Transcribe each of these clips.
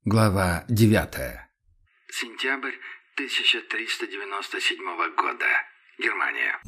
Глава 9. Сентябрь 1397 года. Германия.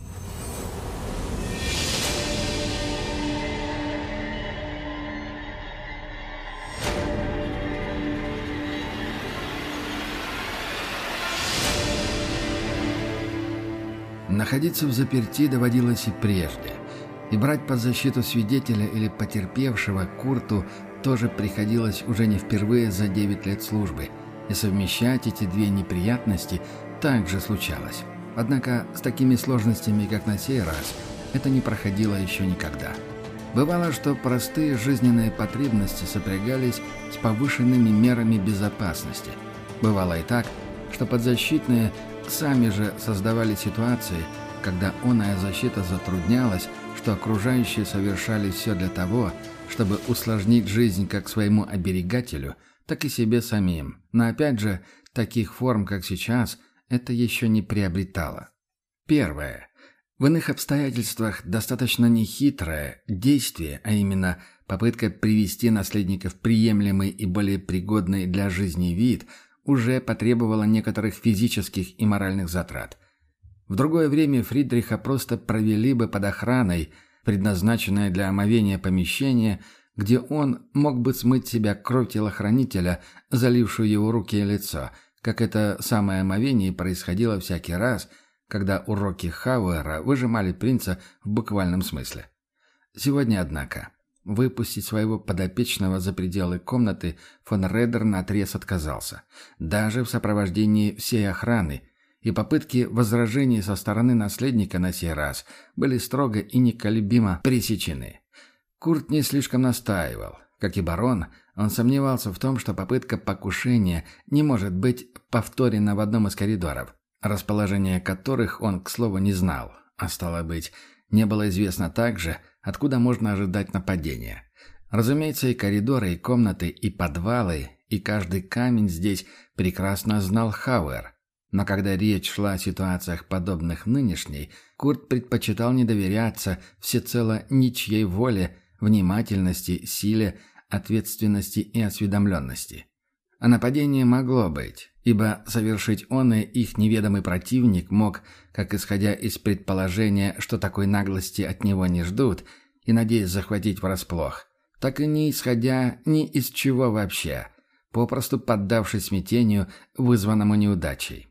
Находиться в заперти доводилось и прежде. И брать под защиту свидетеля или потерпевшего Курту тоже приходилось уже не впервые за 9 лет службы. И совмещать эти две неприятности также случалось. Однако с такими сложностями, как на сей раз, это не проходило еще никогда. Бывало, что простые жизненные потребности сопрягались с повышенными мерами безопасности. Бывало и так, что подзащитные сами же создавали ситуации, когда оная защита затруднялась, что окружающие совершали все для того, чтобы усложнить жизнь как своему оберегателю, так и себе самим. Но опять же, таких форм, как сейчас, это еще не приобретало. Первое. В иных обстоятельствах достаточно нехитрое действие, а именно попытка привести наследника в приемлемый и более пригодный для жизни вид, уже потребовало некоторых физических и моральных затрат. В другое время Фридриха просто провели бы под охраной, предназначенное для омовения помещение, где он мог бы смыть с себя кровь телохранителя, залившую его руки и лицо, как это самое омовение происходило всякий раз, когда уроки Хауэра выжимали принца в буквальном смысле. Сегодня, однако, выпустить своего подопечного за пределы комнаты фон Редер наотрез отказался, даже в сопровождении всей охраны, и попытки возражений со стороны наследника на сей раз были строго и неколебимо пресечены. Курт не слишком настаивал. Как и барон, он сомневался в том, что попытка покушения не может быть повторена в одном из коридоров, расположение которых он, к слову, не знал, а стало быть, не было известно также, откуда можно ожидать нападения. Разумеется, и коридоры, и комнаты, и подвалы, и каждый камень здесь прекрасно знал Хауэр. Но когда речь шла о ситуациях, подобных нынешней, Курт предпочитал не доверяться всецело ничьей воле, внимательности, силе, ответственности и осведомленности. А нападение могло быть, ибо совершить оное их неведомый противник мог, как исходя из предположения, что такой наглости от него не ждут, и надеясь захватить врасплох, так и не исходя ни из чего вообще, попросту поддавшись смятению, вызванному неудачей.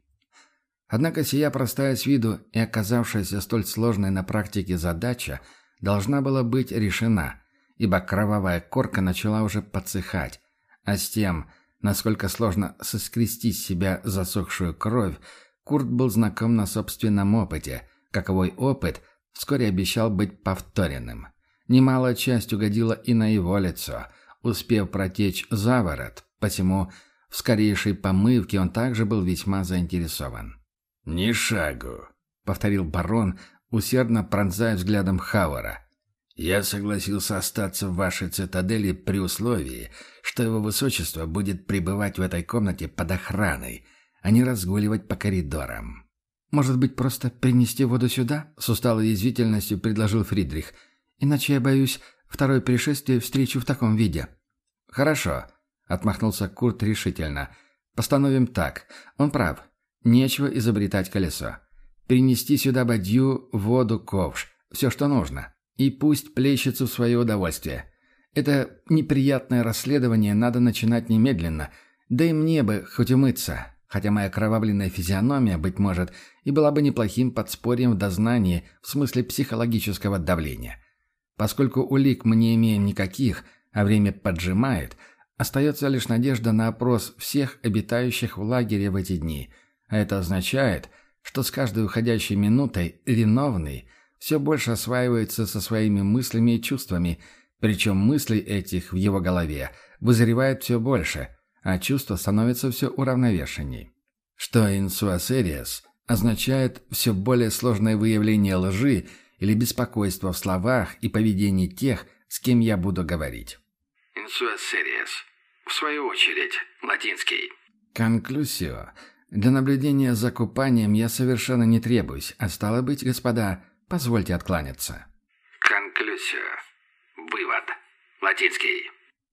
Однако сия простая с виду и оказавшаяся столь сложной на практике задача должна была быть решена, ибо кровавая корка начала уже подсыхать, а с тем, насколько сложно соскрести с себя засохшую кровь, Курт был знаком на собственном опыте, каковой опыт вскоре обещал быть повторенным. Немалая часть угодила и на его лицо, успев протечь заворот, посему в скорейшей помывке он также был весьма заинтересован. «Ни шагу», — повторил барон, усердно пронзая взглядом Хауэра. «Я согласился остаться в вашей цитадели при условии, что его высочество будет пребывать в этой комнате под охраной, а не разгуливать по коридорам». «Может быть, просто принести воду сюда?» — с усталой язвительностью предложил Фридрих. «Иначе, я боюсь, второе пришествие встречу в таком виде». «Хорошо», — отмахнулся Курт решительно. «Постановим так. Он прав. Нечего изобретать колесо. Принести сюда бадью, воду, ковш. Все, что нужно. И пусть плещется в свое удовольствие. Это неприятное расследование надо начинать немедленно. Да и мне бы хоть умыться. Хотя моя кровавленная физиономия, быть может, и была бы неплохим подспорьем в дознании в смысле психологического давления. Поскольку улик мы не имеем никаких, а время поджимает, остается лишь надежда на опрос всех обитающих в лагере в эти дни. А это означает, что с каждой уходящей минутой виновный все больше осваивается со своими мыслями и чувствами, причем мыслей этих в его голове вызревает все больше, а чувства становятся все уравновешенней. Что «in sua series» означает все более сложное выявление лжи или беспокойства в словах и поведении тех, с кем я буду говорить. «In sua series», в свою очередь, латинский. «Conclusio». Для наблюдения за купанием я совершенно не требуюсь, а стало быть, господа, позвольте откланяться. «Conclusio». Вывод. Латинский.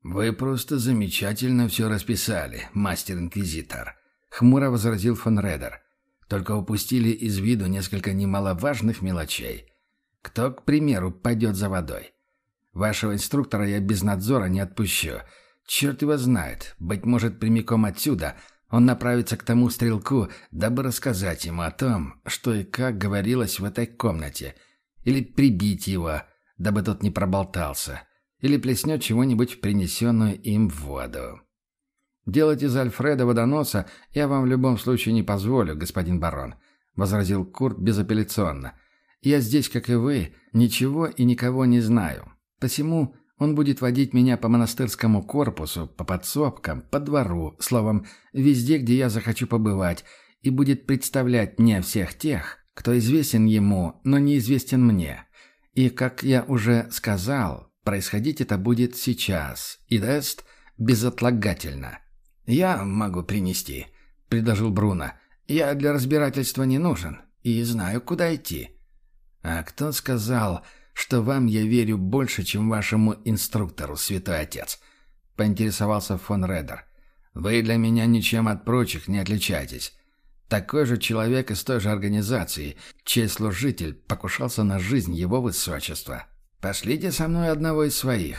«Вы просто замечательно все расписали, мастер-инквизитор», — хмуро возразил фон Редер. «Только упустили из виду несколько немаловажных мелочей. Кто, к примеру, пойдет за водой? Вашего инструктора я без надзора не отпущу. Черт его знает, быть может, прямиком отсюда он направится к тому стрелку, дабы рассказать ему о том, что и как говорилось в этой комнате, или прибить его, дабы тот не проболтался, или плеснет чего-нибудь в принесенную им воду. «Делать из Альфреда водоноса я вам в любом случае не позволю, господин барон», — возразил Курт безапелляционно. «Я здесь, как и вы, ничего и никого не знаю. Посему он будет водить меня по монастырскому корпусу, по подсобкам, по двору, словом, везде, где я захочу побывать, и будет представлять мне всех тех, кто известен ему, но неизвестен мне. И, как я уже сказал, происходить это будет сейчас, и даст безотлагательно». «Я могу принести», — предложил Бруно. «Я для разбирательства не нужен и знаю, куда идти». «А кто сказал, что вам я верю больше, чем вашему инструктору, святой отец?» — поинтересовался фон Редер. «Вы для меня ничем от прочих не отличаетесь. Такой же человек из той же организации, чей служитель покушался на жизнь его высочества. Пошлите со мной одного из своих».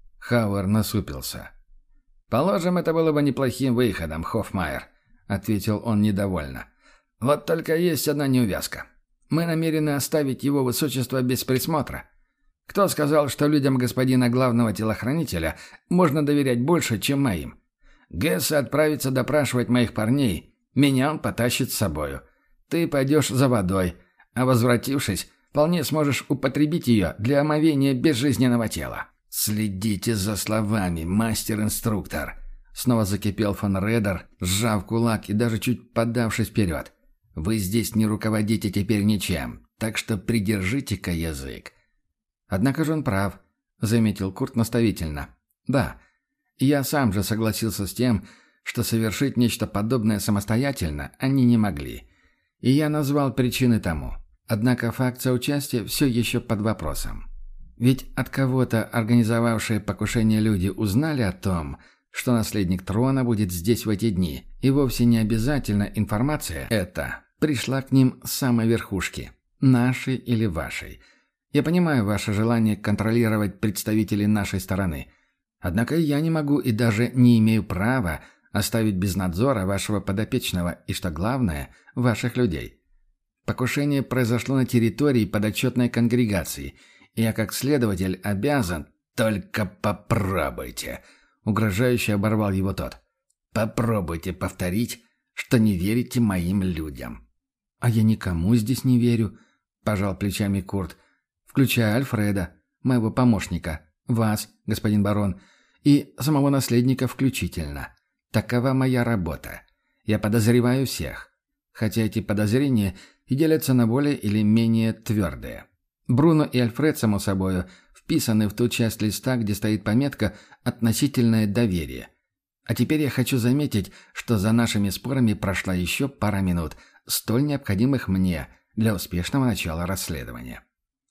Хауэр насупился. «Положим, это было бы неплохим выходом, Хоффмайер», — ответил он недовольно. «Вот только есть одна неувязка. Мы намерены оставить его высочество без присмотра. Кто сказал, что людям господина главного телохранителя можно доверять больше, чем моим? Гесса отправится допрашивать моих парней, меня он потащит с собою. Ты пойдешь за водой, а возвратившись, вполне сможешь употребить ее для омовения безжизненного тела». «Следите за словами, мастер-инструктор!» Снова закипел фон Редер, сжав кулак и даже чуть подавшись вперед. «Вы здесь не руководите теперь ничем, так что придержите-ка язык». «Однако же он прав», — заметил Курт наставительно. «Да, я сам же согласился с тем, что совершить нечто подобное самостоятельно они не могли. И я назвал причины тому. Однако факт соучастия все еще под вопросом. Ведь от кого-то организовавшие покушение люди узнали о том, что наследник трона будет здесь в эти дни, и вовсе не обязательно информация эта пришла к ним с самой верхушки, нашей или вашей. Я понимаю ваше желание контролировать представителей нашей стороны. Однако я не могу и даже не имею права оставить без надзора вашего подопечного и, что главное, ваших людей. Покушение произошло на территории подотчетной конгрегации – и я, как следователь, обязан... «Только попробуйте!» — угрожающе оборвал его тот. «Попробуйте повторить, что не верите моим людям». «А я никому здесь не верю», — пожал плечами Курт, «включая Альфреда, моего помощника, вас, господин барон, и самого наследника включительно. Такова моя работа. Я подозреваю всех, хотя эти подозрения и делятся на более или менее твердые. Бруно и Альфред, само собою, вписаны в ту часть листа, где стоит пометка «Относительное доверие». А теперь я хочу заметить, что за нашими спорами прошла еще пара минут, столь необходимых мне для успешного начала расследования.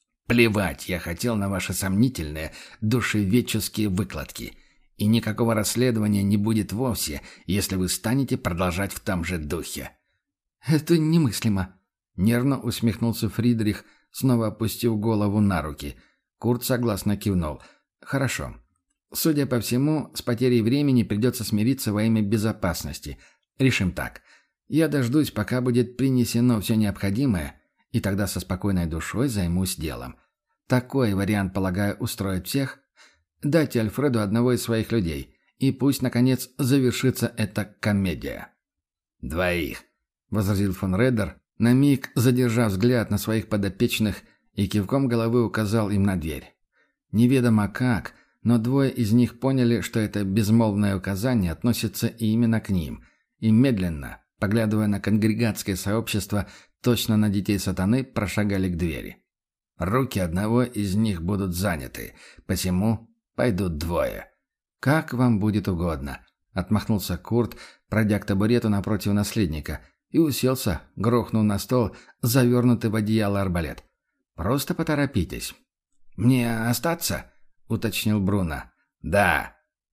Плевать я хотел на ваши сомнительные душеведческие выкладки. И никакого расследования не будет вовсе, если вы станете продолжать в том же духе. «Это немыслимо», — нервно усмехнулся Фридрих, снова опустив голову на руки. Курт согласно кивнул. «Хорошо. Судя по всему, с потерей времени придется смириться во имя безопасности. Решим так. Я дождусь, пока будет принесено все необходимое, и тогда со спокойной душой займусь делом. Такой вариант, полагаю, устроит всех. Дайте Альфреду одного из своих людей, и пусть, наконец, завершится эта комедия». «Двоих», — возразил фон Редер, на миг задержав взгляд на своих подопечных и кивком головы указал им на дверь. Неведомо как, но двое из них поняли, что это безмолвное указание относится именно к ним, и медленно, поглядывая на конгрегатское сообщество, точно на детей сатаны, прошагали к двери. «Руки одного из них будут заняты, посему пойдут двое». «Как вам будет угодно», — отмахнулся Курт, пройдя к табурету напротив наследника, и уселся, грохнув на стол завернутый в одеяло арбалет. «Просто поторопитесь». «Мне остаться?» — уточнил Бруно. «Да», —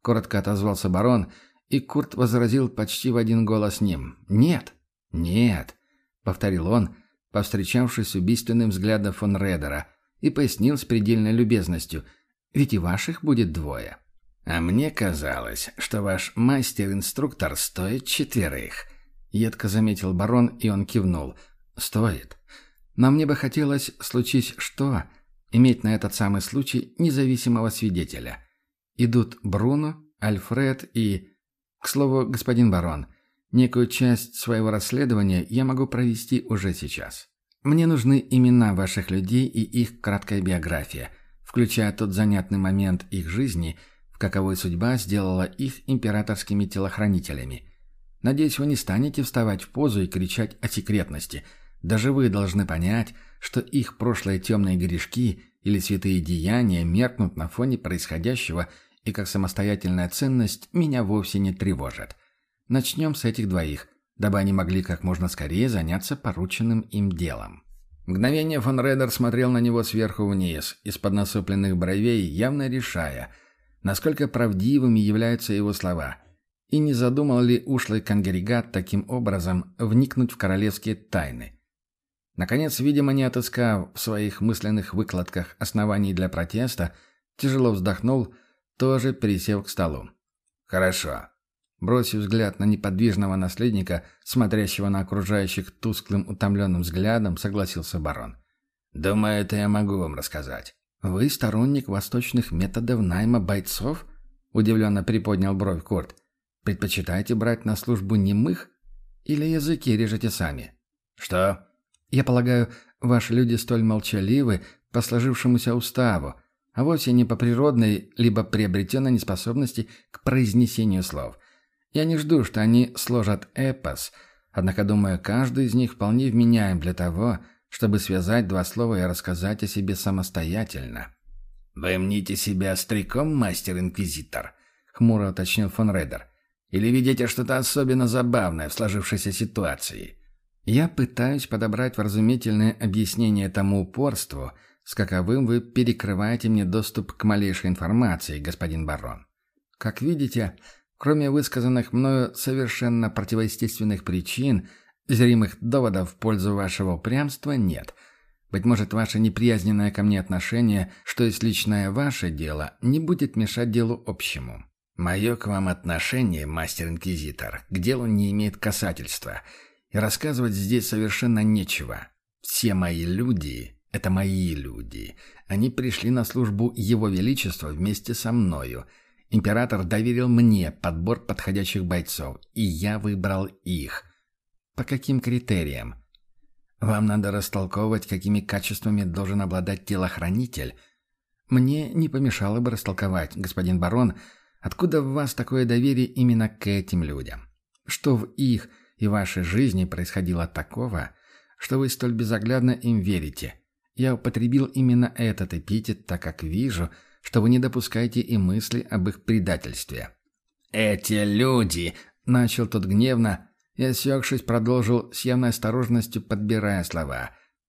коротко отозвался барон, и Курт возразил почти в один голос с ним. «Нет, нет», — повторил он, повстречавшись с убийственным взглядом фон Редера, и пояснил с предельной любезностью. «Ведь и ваших будет 2. «А мне казалось, что ваш мастер-инструктор стоит 4», — едко заметил барон, и он кивнул. «Стоит. Но мне бы хотелось, случись что, иметь на этот самый случай независимого свидетеля. Идут Бруно, Альфред и... К слову, господин барон, некую часть своего расследования я могу провести уже сейчас. Мне нужны имена ваших людей и их краткая биография, включая тот занятный момент их жизни, в каковой судьба сделала их императорскими телохранителями. Надеюсь, вы не станете вставать в позу и кричать о секретности. Даже вы должны понять, что их прошлые темные грешки или святые деяния меркнут на фоне происходящего, и как самостоятельная ценность меня вовсе не тревожат. Начнем с этих 2, дабы они могли как можно скорее заняться порученным им делом». Мгновение фон Редер смотрел на него сверху вниз, из-под насупленных бровей, явно решая, насколько правдивыми являются его слова, и не задумал ли ушлый конгрегат таким образом вникнуть в королевские тайны. Наконец, видимо, не отыскав в своих мысленных выкладках оснований для протеста, тяжело вздохнул, тоже пересев к столу. «Хорошо». Бросив взгляд на неподвижного наследника, смотрящего на окружающих тусклым утомленным взглядом, согласился барон. «Думаю, это я могу вам рассказать». «Вы сторонник восточных методов найма бойцов?» – удивленно приподнял бровь Курт. «Предпочитаете брать на службу немых? Или языки режете сами?» «Что?» «Я полагаю, ваши люди столь молчаливы по сложившемуся уставу, а вовсе не по природной либо приобретенной неспособности к произнесению слов. Я не жду, что они сложат эпос, однако, думаю, каждый из них вполне вменяем для того, чтобы связать 2 слова и рассказать о себе самостоятельно». «Вы мните себя стариком, мастер-инквизитор?» — хмуро уточнил фон Редер. «Или видите что-то особенно забавное в сложившейся ситуации?» «Я пытаюсь подобрать вразумительное объяснение тому упорству, с каковым вы перекрываете мне доступ к малейшей информации, господин барон. Как видите, кроме высказанных мною совершенно противоестественных причин, зримых доводов в пользу вашего упрямства нет. Быть может, ваше неприязненное ко мне отношение, что есть личное ваше дело, не будет мешать делу общему». «Мое к вам отношение, мастер-инквизитор, к делу не имеет касательства, и рассказывать здесь совершенно нечего. Все мои люди — это мои люди. Они пришли на службу Его Величества вместе со мною. Император доверил мне подбор подходящих бойцов, и я выбрал их». «По каким критериям?» «Вам надо растолковывать, какими качествами должен обладать телохранитель». «Мне не помешало бы растолковать, господин барон, откуда в вас такое доверие именно к этим людям? Что в их и вашей жизни происходило такого, что вы столь безоглядно им верите? Я употребил именно этот эпитет, так как вижу, что вы не допускаете и мысли об их предательстве». «Эти люди!» — начал тот гневно, и, осекшись, продолжил с явной осторожностью, подбирая слова.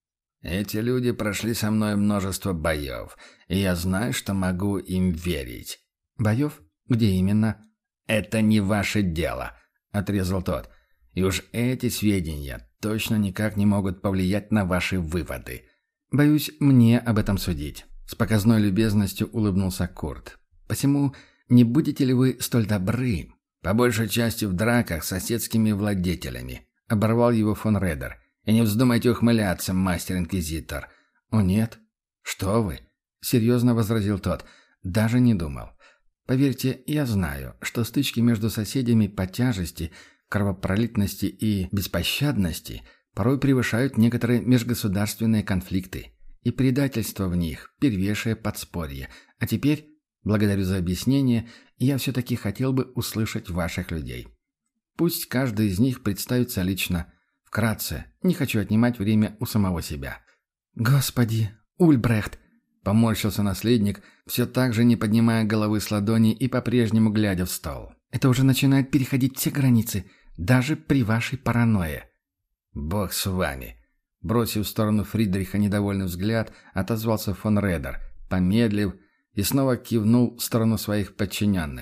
«Эти люди прошли со мной множество боев, и я знаю, что могу им верить». «Боев? Где именно?» «Это не ваше дело», — отрезал тот. «И уж эти сведения точно никак не могут повлиять на ваши выводы». «Боюсь, мне об этом судить», — с показной любезностью улыбнулся Курт. «Посему не будете ли вы столь добры?» «По большей части в драках с соседскими владетелями», — оборвал его фон Редер. «И не вздумайте ухмыляться, мастер-инквизитор». «О, нет». «Что вы?» — серьезно возразил тот. «Даже не думал. Поверьте, я знаю, что стычки между соседями по тяжести, кровопролитности и беспощадности порой превышают некоторые межгосударственные конфликты, и предательство в них – первейшее подспорье. А теперь, благодарю за объяснение, я все-таки хотел бы услышать ваших людей. Пусть каждый из них представится лично. Вкратце, не хочу отнимать время у самого себя». «Господи, Ульбрехт!» – поморщился наследник, все так же не поднимая головы с ладони и по-прежнему глядя в стол. «Это уже начинает переходить все границы, даже при вашей паранойе». «Бог с вами!» Бросив в сторону Фридриха недовольный взгляд, отозвался фон Редер, помедлив, и снова кивнул в сторону своих подчиненных.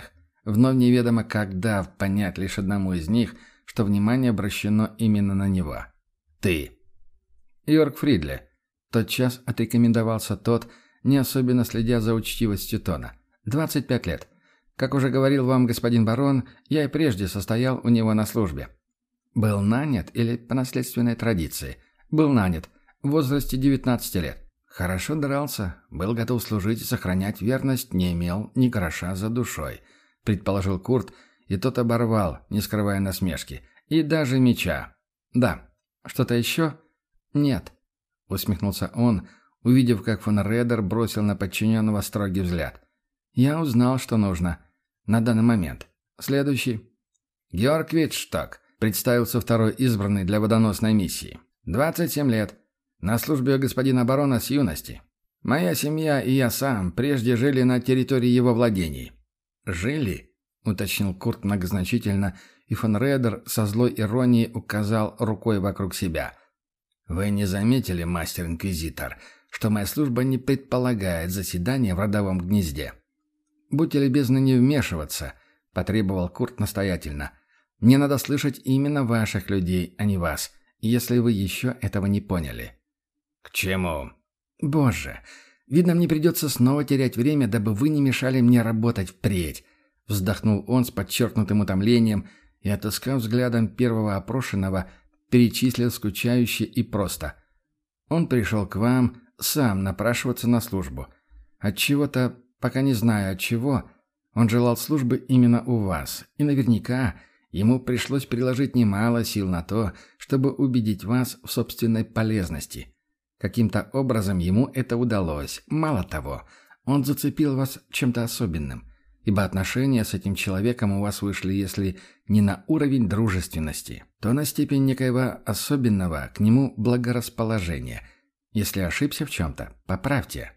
вновь неведомо как дав понять лишь одному из них, что внимание обращено именно на него. «Ты». «Йорк Фридли», — тотчас отрекомендовался тот, не особенно следя за учтивостью тона. 25 лет. Как уже говорил вам господин барон, я и прежде состоял у него на службе. Был нанят или по наследственной традиции? Был нанят. В возрасте 19 лет. Хорошо дрался, был готов служить и сохранять верность, не имел ни гроша за душой, предположил Курт, и тот оборвал, не скрывая насмешки. И даже меча. Да. Что-то еще? Нет. Усмехнулся он, увидев, как фон Редер бросил на подчиненного строгий взгляд. «Я узнал, что нужно. На данный момент. Следующий». «Георг Витшток», — представился второй избранный для водоносной миссии. 27 лет. На службе у господина барона с юности. Моя семья и я сам прежде жили на территории его владений». «Жили?» — уточнил Курт многозначительно, и фон Редер со злой иронией указал рукой вокруг себя. «Вы не заметили, мастер-инквизитор, что моя служба не предполагает заседания в родовом гнезде?» «Будьте любезны не вмешиваться», — потребовал Курт настоятельно. «Мне надо слышать именно ваших людей, а не вас, если вы еще этого не поняли». «К чему?» «Боже, видно, мне придется снова терять время, дабы вы не мешали мне работать впредь», — вздохнул он с подчеркнутым утомлением и, отыскав взглядом первого опрошенного, перечислил скучающе и просто. «Он пришел к вам сам напрашиваться на службу. Отчего-то, пока не знаю от чего, он желал службы именно у вас, и наверняка ему пришлось приложить немало сил на то, чтобы убедить вас в собственной полезности. Каким-то образом ему это удалось. Мало того, он зацепил вас чем-то особенным, ибо отношения с этим человеком у вас вышли, если не на уровень дружественности, то на степень некоего особенного к нему благорасположения. Если ошибся в чем-то, поправьте».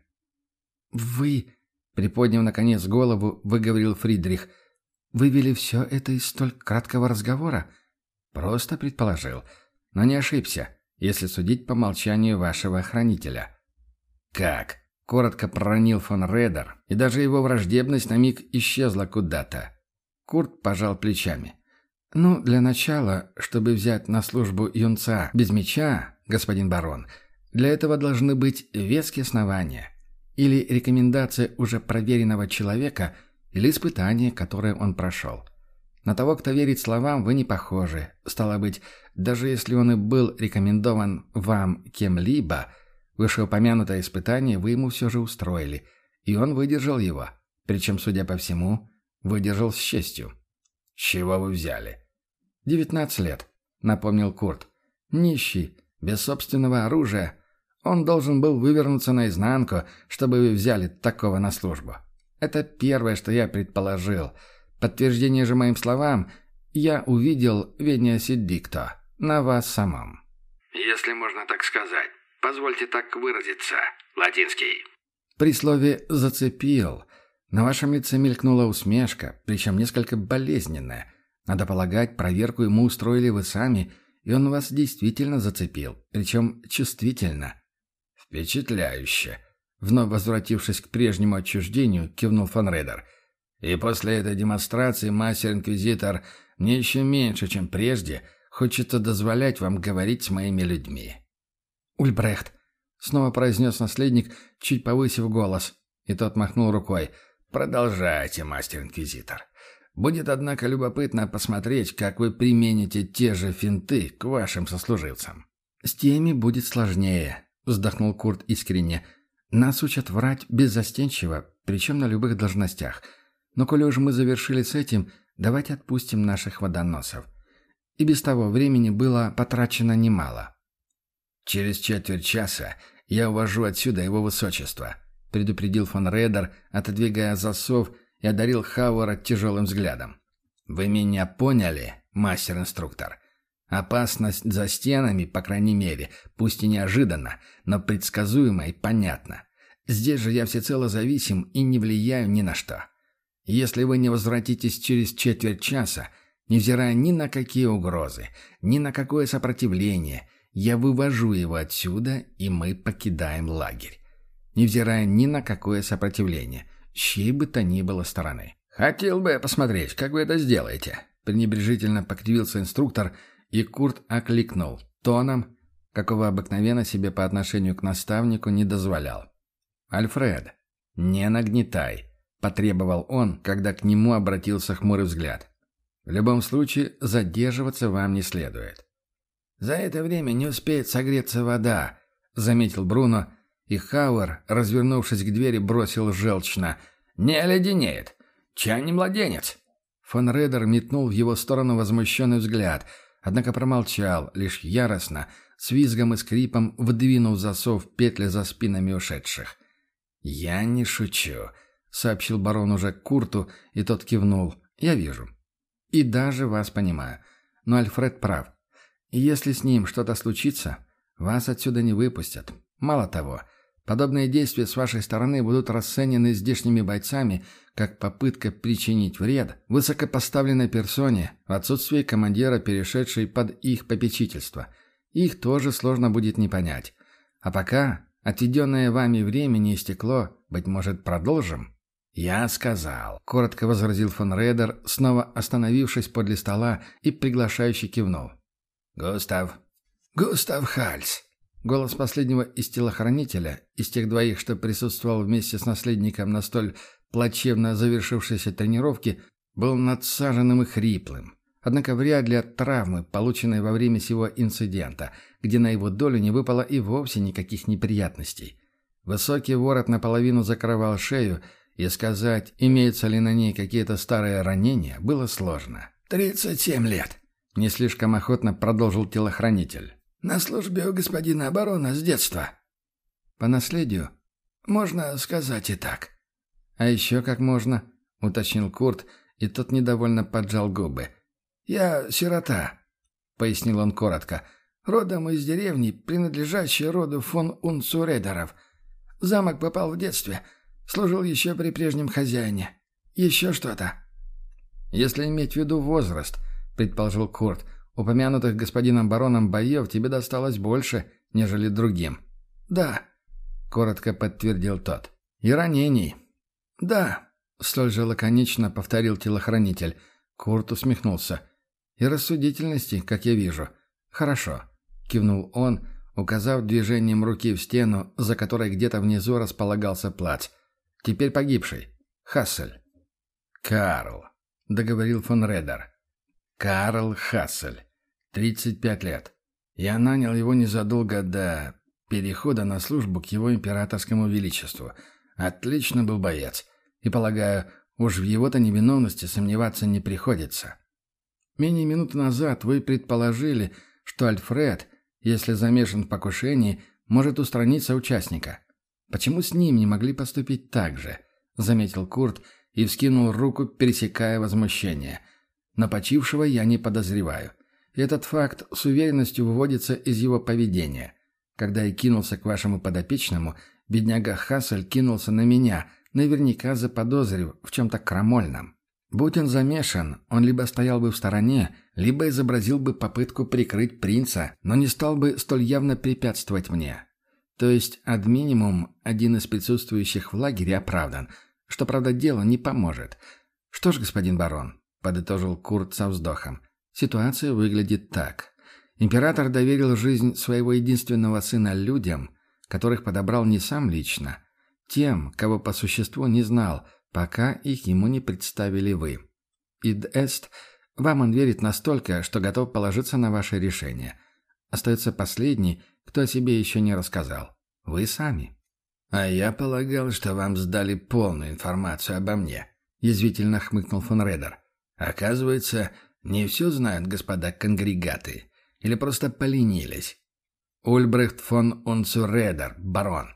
«Вы...» — приподняв, наконец, голову, выговорил Фридрих. «Вывели все это из столь краткого разговора?» «Просто предположил. Но не ошибся, если судить по молчанию вашего хранителя». «Как?» — коротко проронил фон Редер, и даже его враждебность на миг исчезла куда-то. Курт пожал плечами. «Ну, для начала, чтобы взять на службу юнца без меча, господин барон, для этого должны быть веские основания. Или рекомендация уже проверенного человека, или испытание, которое он прошел. На того, кто верит словам, вы не похожи. Стало быть, даже если он и был рекомендован вам кем-либо, вышеупомянутое испытание вы ему все же устроили, и он выдержал его, причем, судя по всему, выдержал с честью». «С чего вы взяли?» 19 лет», — напомнил Курт. «Нищий, без собственного оружия. Он должен был вывернуться наизнанку, чтобы вы взяли такого на службу. Это первое, что я предположил. Подтверждение же моим словам я увидел Вения Сиддикто на вас самом». «Если можно так сказать. Позвольте так выразиться. Латинский». При слове «зацепил» на вашем лице мелькнула усмешка, причем несколько болезненная. Надо полагать, проверку ему устроили вы сами, и он вас действительно зацепил, причем чувствительно. «Впечатляюще!» Вновь возвратившись к прежнему отчуждению, кивнул фон Редер. «И после этой демонстрации, мастер-инквизитор, мне еще меньше, чем прежде, хочется дозволять вам говорить с моими людьми». «Ульбрехт», — снова произнес наследник, чуть повысив голос, и тот махнул рукой. «Продолжайте, мастер-инквизитор. Будет, однако, любопытно посмотреть, как вы примените те же финты к вашим сослуживцам». «С теми будет сложнее», — вздохнул Курт искренне. «Нас учат врать беззастенчиво, причем на любых должностях. Но коли уж мы завершили с этим, давайте отпустим наших водоносов. И без того времени было потрачено немало». «Через четверть часа я увожу отсюда его высочество», — предупредил фон Редер, отодвигая засов, и одарил Хауэра тяжелым взглядом. «Вы меня поняли, мастер-инструктор? Опасность за стенами, по крайней мере, пусть и неожиданно, но предсказуемо и понятно. Здесь же я всецело зависим и не влияю ни на что. Если вы не возвратитесь через четверть часа, невзирая ни на какие угрозы, ни на какое сопротивление, я вывожу его отсюда, и мы покидаем лагерь. Невзирая ни на какое сопротивление, с чьей бы то ни было стороны». «Хотел бы посмотреть, как вы это сделаете», — пренебрежительно покривился инструктор, и Курт окликнул тоном, какого обыкновенно себе по отношению к наставнику не дозволял. «Альфред, не нагнетай», — потребовал он, когда к нему обратился хмурый взгляд. «В любом случае, задерживаться вам не следует». «За это время не успеет согреться вода», — заметил Бруно, и Хауэр, развернувшись к двери, бросил желчно: «Не оледенеет! Чай не младенец!» Фон Редер метнул в его сторону возмущенный взгляд, однако промолчал, лишь яростно, с визгом и скрипом вдвинув засов петли за спинами ушедших. «Я не шучу», — сообщил барон уже Курту, и тот кивнул. «Я вижу. И даже вас понимаю. Но Альфред прав. И если с ним что-то случится, вас отсюда не выпустят. Мало того, подобные действия с вашей стороны будут расценены здешними бойцами как попытка причинить вред высокопоставленной персоне в отсутствие командира, перешедшей под их попечительство. Их тоже сложно будет не понять. А пока отведенное вами времени истекло, быть может, продолжим?» «Я сказал», — коротко возразил фон Редер, снова остановившись подле стола и приглашающе кивнул. «Густав». «Густав Хальс». Голос последнего из телохранителя, из тех двоих, что присутствовал вместе с наследником на столь плачевно завершившейся тренировке, был надсаженным и хриплым. Однако вряд ли от травмы, полученной во время сего инцидента, где на его долю не выпало и вовсе никаких неприятностей. Высокий ворот наполовину закрывал шею, и сказать, имеются ли на ней какие-то старые ранения, было сложно. 37 лет», — не слишком охотно продолжил телохранитель. «На службе у господина барона с детства». «По наследию?» «Можно сказать и так». «А еще как можно?» — уточнил Курт, и тот недовольно поджал губы. «Я сирота», — пояснил он коротко, — «родом из деревни, принадлежащей роду фон Унцуредеров. Замок попал в детстве, служил еще при прежнем хозяине. Еще что-то?» «Если иметь в виду возраст», — предположил Курт, — «упомянутых господином бароном боев тебе досталось больше, нежели другим». «Да», — коротко подтвердил тот. «И ранений». «Да», — столь же лаконично повторил телохранитель. Курт усмехнулся. «И рассудительности, как я вижу». «Хорошо», — кивнул он, указав движением руки в стену, за которой где-то внизу располагался плац. «Теперь погибший. Хассель». «Карл», — договорил фон Редер. «Карл Хассель. 35 лет. Я нанял его незадолго до перехода на службу к его императорскому величеству. Отлично был боец. И, полагаю, уж в его-то невиновности сомневаться не приходится. Менее минуты назад вы предположили, что Альфред, если замешан в покушении, может устранить соучастника. Почему с ним не могли поступить так же?» — заметил Курт и вскинул руку, пересекая возмущение. «Но почившего я не подозреваю. Этот факт с уверенностью выводится из его поведения. Когда я кинулся к вашему подопечному, бедняга Хассель кинулся на меня, наверняка заподозрив в чем-то крамольном. Будь он замешан, он либо стоял бы в стороне, либо изобразил бы попытку прикрыть принца, но не стал бы столь явно препятствовать мне. То есть, ad минимум, один из присутствующих в лагере оправдан, что, правда, делу не поможет. Что ж, господин барон, — подытожил Курт со вздохом, — ситуация выглядит так. Император доверил жизнь своего единственного сына людям, которых подобрал не сам лично, тем, кого по существу не знал, пока их ему не представили вы. Id est, вам он верит настолько, что готов положиться на ваше решение. Остается последний, кто о себе еще не рассказал. Вы сами». «А я полагал, что вам сдали полную информацию обо мне», — язвительно хмыкнул фон Редер. «Оказывается, не все знают господа конгрегаты. Или просто поленились». «Ульбрихт фон Унцуредер, барон,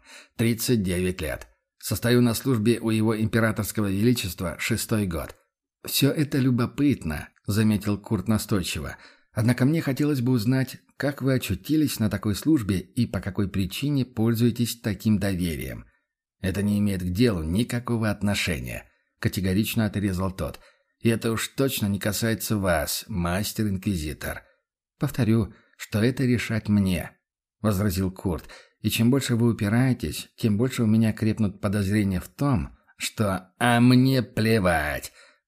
39 лет. Состою на службе у его императорского величества 6-й год». «Все это любопытно», — заметил Курт настойчиво. «Однако мне хотелось бы узнать, как вы очутились на такой службе и по какой причине пользуетесь таким доверием». «Это не имеет к делу никакого отношения», — категорично отрезал тот. «И это уж точно не касается вас, мастер-инквизитор». «Повторю, что это решать мне», — возразил Курт. «И чем больше вы упираетесь, тем больше у меня крепнут подозрения в том, что...» «А мне плевать»,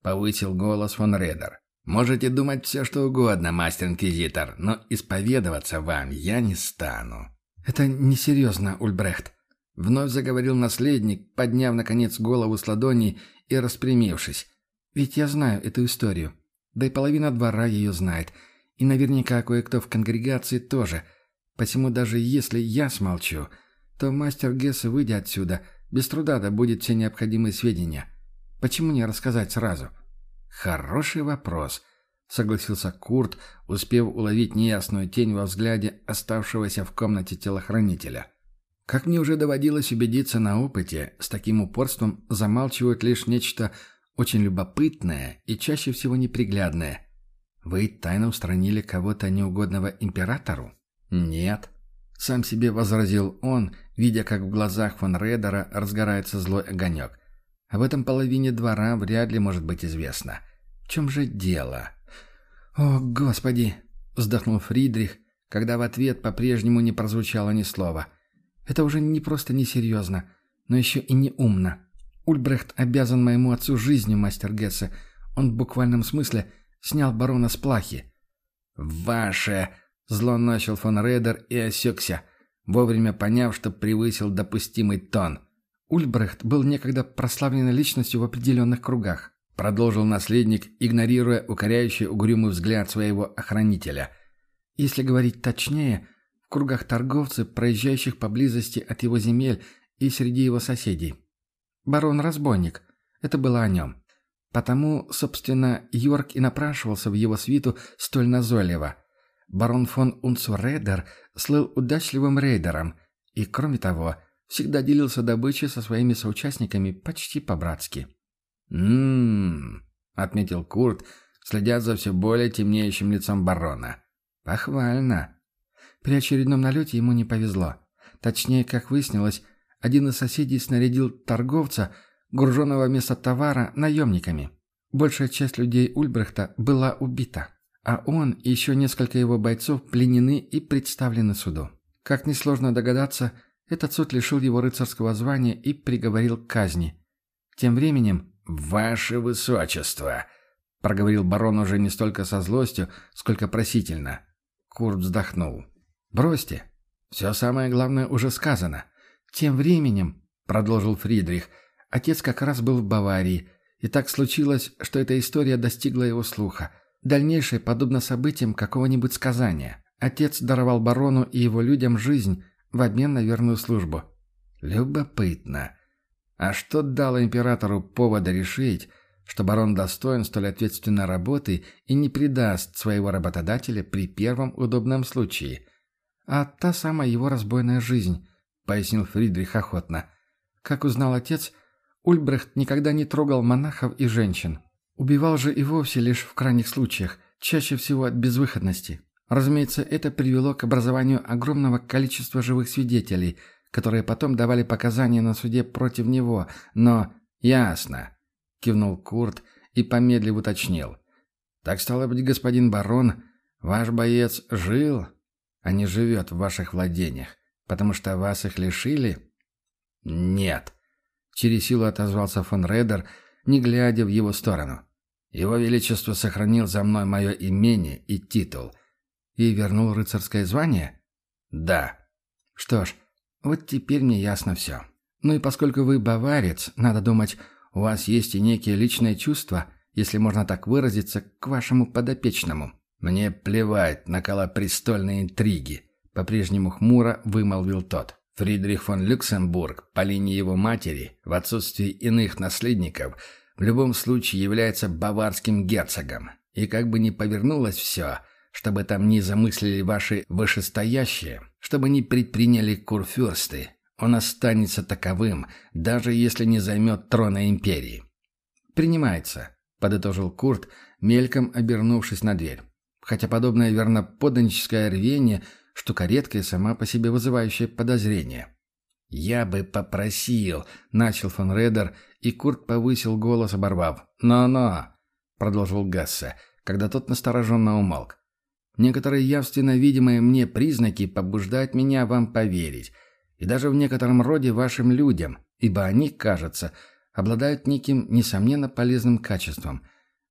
— повысил голос фон Редер. «Можете думать все, что угодно, мастер-инквизитор, но исповедоваться вам я не стану». «Это несерьезно, Ульбрехт», — вновь заговорил наследник, подняв, наконец, голову с ладони и распрямившись. «Ведь я знаю эту историю. Да и половина двора ее знает. И наверняка кое-кто в конгрегации тоже. Посему даже если я смолчу, то мастер Гессе, выйдя отсюда, без труда добудет все необходимые сведения. Почему не рассказать сразу?» «Хороший вопрос», — согласился Курт, успев уловить неясную тень во взгляде оставшегося в комнате телохранителя. «Как мне уже доводилось убедиться на опыте, с таким упорством замалчивают лишь нечто очень любопытное и чаще всего неприглядное. Вы тайно устранили кого-то неугодного императору?» «Нет», — сам себе возразил он, видя, как в глазах фон Редера разгорается злой огонек. «Об этом половине двора вряд ли может быть известно. В чем же дело?» «О, Господи!» — вздохнул Фридрих, когда в ответ по-прежнему не прозвучало ни слова. «Это уже не просто несерьезно, но еще и неумно. Ульбрехт обязан моему отцу жизнью, мастер Гессе. Он в буквальном смысле снял барона с плахи». «Ваше!» — зло начал фон Редер и осекся, вовремя поняв, что превысил допустимый тон. «Ульбрехт был некогда прославленной личностью в определенных кругах», — продолжил наследник, игнорируя укоряющий угрюмый взгляд своего охранителя. «Если говорить точнее, в кругах торговцев, проезжающих поблизости от его земель и среди его соседей. Барон-разбойник. Это было о нем. Потому, собственно, Йорк и напрашивался в его свиту столь назойливо. Барон фон Унцуредер слыл удачливым рейдером и, кроме того, всегда делился добычей со своими соучастниками почти по-братски». Отметил Курт, следя за все более темнеющим лицом барона. «Похвально». При очередном налете ему не повезло. Точнее, как выяснилось, один из соседей снарядил торговца, груженного вместо товара, наемниками. Большая часть людей Ульбрехта была убита, а он и еще несколько его бойцов пленены и представлены суду. Как несложно догадаться, этот суд лишил его рыцарского звания и приговорил к казни. Тем временем... «Ваше высочество!» — проговорил барон уже не столько со злостью, сколько просительно. Курт вздохнул. «Бросьте. Все самое главное уже сказано. Тем временем, — продолжил Фридрих, — отец как раз был в Баварии, и так случилось, что эта история достигла его слуха. Дальнейшее подобно событиям какого-нибудь сказания. Отец даровал барону и его людям жизнь в обмен на верную службу». «Любопытно. А что дало императору повода решить, что барон достоин столь ответственной работы и не предаст своего работодателя при первом удобном случае?» «А та самая его разбойная жизнь», — пояснил Фридрих охотно. «Как узнал отец, Ульбрехт никогда не трогал монахов и женщин. Убивал же и вовсе лишь в крайних случаях, чаще всего от безвыходности. Разумеется, это привело к образованию огромного количества живых свидетелей, которые потом давали показания на суде против него, но...» «Ясно», — кивнул Курт и помедлив уточнил. «Так стало быть, господин барон, ваш боец жил, а не живет в ваших владениях, потому что вас их лишили?» «Нет», — через силу отозвался фон Редер, не глядя в его сторону. «Его Величество сохранил за мной мое имение и титул». «И вернул рыцарское звание?» «Да». «Что ж, вот теперь мне ясно все. Ну и поскольку вы баварец, надо думать, у вас есть и некие личные чувства, если можно так выразиться, к вашему подопечному». «Мне плевать на колопрестольные интриги», — по-прежнему хмуро вымолвил тот. «Фридрих фон Люксембург по линии его матери, в отсутствии иных наследников, в любом случае является баварским герцогом. И как бы ни повернулось все, чтобы там ни замыслили ваши вышестоящие, чтобы ни предприняли курфюрсты, он останется таковым, даже если не займет трона империи». «Принимается», — подытожил Курт, мельком обернувшись на дверь. Хотя подобное верноподданническое рвение — штука редкая, сама по себе вызывающая подозрения. «Я бы попросил», — начал фон Редер, и Курт повысил голос, оборвав. «Но-но», — продолжил Гассе, когда тот настороженно умолк. «Некоторые явственно видимые мне признаки побуждают меня вам поверить, и даже в некотором роде вашим людям, ибо они, кажется, обладают неким, несомненно, полезным качеством —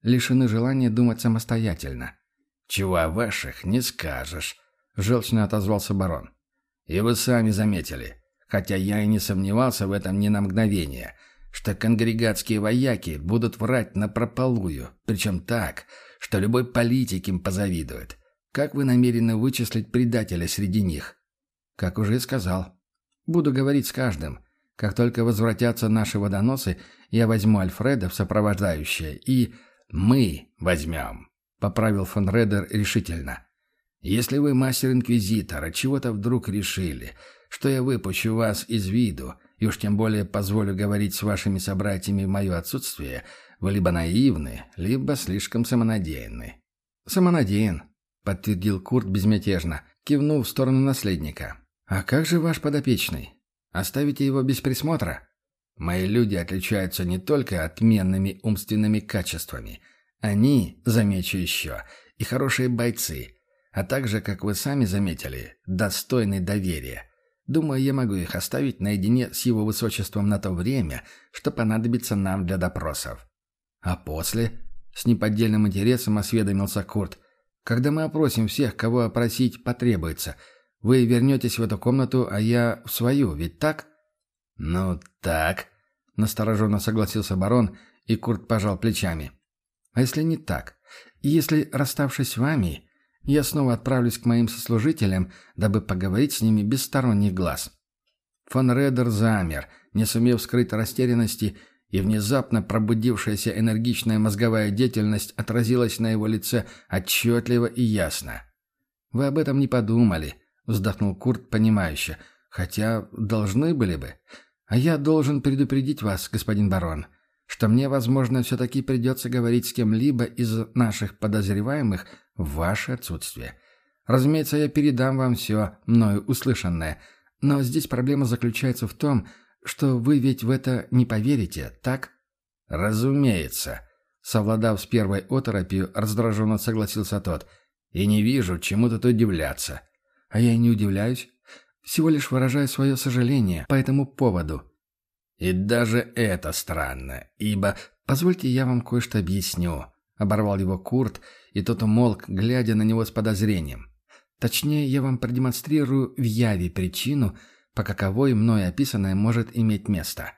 лишены желания думать самостоятельно. «Чего о ваших не скажешь», — желчно отозвался барон. «И вы сами заметили, хотя я и не сомневался в этом ни на мгновение, что конгрегатские вояки будут врать напропалую, причем так, что любой политик им позавидует. Как вы намерены вычислить предателя среди них?» «Как уже и сказал. Буду говорить с каждым. Как только возвратятся наши водоносы, я возьму Альфреда в сопровождающее и...» «Мы возьмем», — поправил фон Редер решительно. «Если вы, мастер-инквизитор, от чего-то вдруг решили, что я выпущу вас из виду, и уж тем более позволю говорить с вашими собратьями в мое отсутствие, вы либо наивны, либо слишком самонадеянны». «Самонадеян», — подтвердил Курт безмятежно, кивнув в сторону наследника. «А как же ваш подопечный? Оставите его без присмотра?» «Мои люди отличаются не только отменными умственными качествами. Они, замечу еще, и хорошие бойцы, а также, как вы сами заметили, достойны доверия. Думаю, я могу их оставить наедине с его высочеством на то время, что понадобится нам для допросов». «А после?» — с неподдельным интересом осведомился Курт. «Когда мы опросим всех, кого опросить потребуется, вы вернетесь в эту комнату, а я в свою, ведь так?» «Ну, так», — настороженно согласился барон, и Курт пожал плечами. «А если не так? И если, расставшись с вами, я снова отправлюсь к моим сослужителям, дабы поговорить с ними без сторонних глаз?» Фон Редер замер, не сумев скрыть растерянности, и внезапно пробудившаяся энергичная мозговая деятельность отразилась на его лице отчетливо и ясно. «Вы об этом не подумали», — вздохнул Курт понимающе, — «хотя должны были бы. А я должен предупредить вас, господин барон, что мне, возможно, все-таки придется говорить с кем-либо из наших подозреваемых в ваше отсутствие. Разумеется, я передам вам все мною услышанное, но здесь проблема заключается в том, что вы ведь в это не поверите, так?» «Разумеется», — совладав с первой оторопью, раздраженно согласился тот, — «и не вижу, чему тут удивляться». «А я и не удивляюсь. Всего лишь выражаю свое сожаление по этому поводу». «И даже это странно, ибо...» «Позвольте, я вам кое-что объясню», — оборвал его Курт, и тот умолк, глядя на него с подозрением. «Точнее, я вам продемонстрирую в яве причину, по каковой мною описанное может иметь место».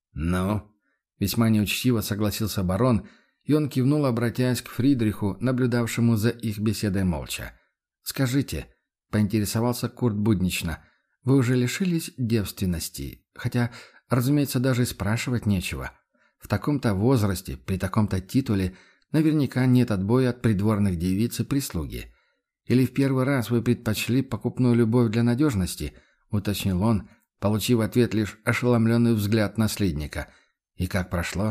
«Ну?» — весьма неучтиво согласился барон, и он кивнул, обратясь к Фридриху, наблюдавшему за их беседой молча. «Скажите», — поинтересовался Курт буднично, — «вы уже лишились девственности? Хотя, разумеется, даже и спрашивать нечего. В таком-то возрасте, при таком-то титуле, наверняка нет отбоя от придворных девиц и прислуги. Или в первый раз вы предпочли покупную любовь для надежности?» — уточнил он, получив в ответ лишь ошеломленный взгляд наследника. «И как прошло?»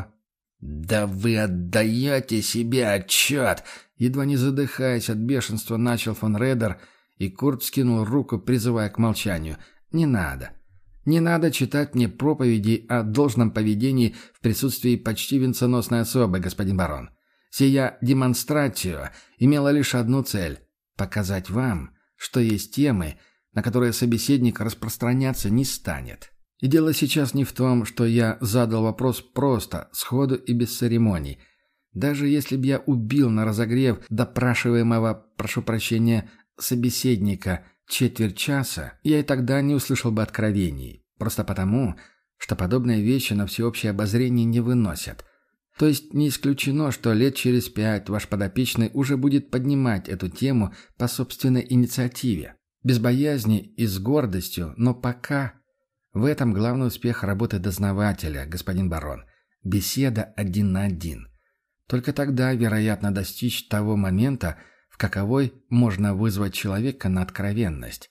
«Да вы отдаете себе отчет!» Едва не задыхаясь от бешенства, начал фон Редер, и Курт скинул руку, призывая к молчанию. «Не надо. Не надо читать мне проповеди о должном поведении в присутствии почти венценосной особы, господин барон. Сия демонстрация имела лишь одну цель — показать вам, что есть темы, на которые собеседник распространяться не станет. И дело сейчас не в том, что я задал вопрос просто, сходу и без церемоний. Даже если б я убил на разогрев допрашиваемого, прошу прощения, собеседника четверть часа, я и тогда не услышал бы откровений. Просто потому, что подобные вещи на всеобщее обозрение не выносят. То есть не исключено, что лет через 5 ваш подопечный уже будет поднимать эту тему по собственной инициативе. Без боязни и с гордостью, но пока... В этом главный успех работы дознавателя, господин барон. Беседа один на один. Только тогда, вероятно, достичь того момента, в каковой можно вызвать человека на откровенность.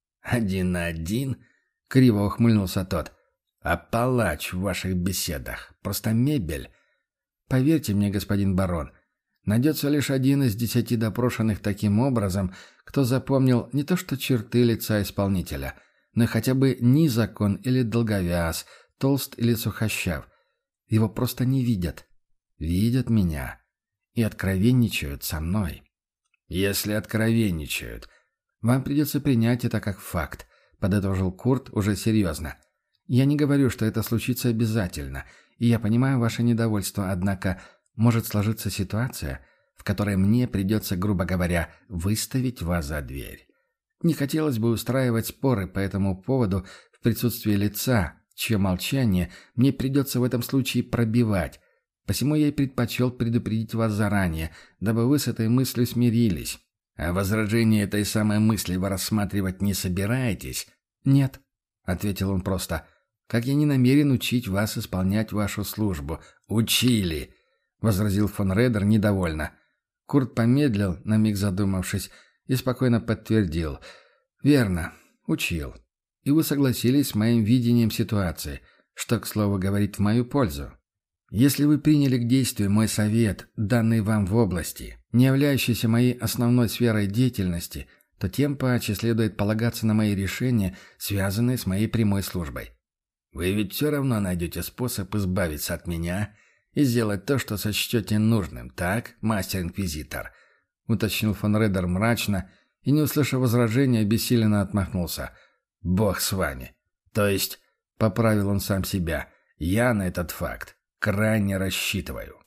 «Один на один?» — криво ухмыльнулся тот. «А палач в ваших беседах просто мебель?» «Поверьте мне, господин барон, найдется лишь один из 10 допрошенных таким образом, кто запомнил не то что черты лица исполнителя, но и хотя бы низок он или долговяз, толст или сухощав. Его просто не видят. Видят меня и откровенничают со мной». «Если откровенничают, вам придется принять это как факт», — подытожил Курт уже серьезно. «Я не говорю, что это случится обязательно, и я понимаю ваше недовольство, однако может сложиться ситуация, в которой мне придется, грубо говоря, выставить вас за дверь. Не хотелось бы устраивать споры по этому поводу в присутствии лица, чье молчание мне придется в этом случае пробивать. Посему я и предпочел предупредить вас заранее, дабы вы с этой мыслью смирились. А возражение этой самой мысли вы рассматривать не собираетесь? Нет, — ответил он просто. Как я не намерен учить вас исполнять вашу службу. Учили, — возразил фон Редер недовольно. Курт помедлил, на миг задумавшись, и спокойно подтвердил. Верно, учил. И вы согласились с моим видением ситуации, что, к слову, говорит в мою пользу. Если вы приняли к действию мой совет, данный вам в области, не являющийся моей основной сферой деятельности, то тем паче следует полагаться на мои решения, связанные с моей прямой службой. Вы ведь все равно найдете способ избавиться от меня и сделать то, что сочтете нужным, так, мастер-инквизитор?» — уточнил фон Редер мрачно и, не услышав возражения, обессиленно отмахнулся. «Бог с вами. То есть, — поправил он сам себя, — я на этот факт крайне рассчитываю».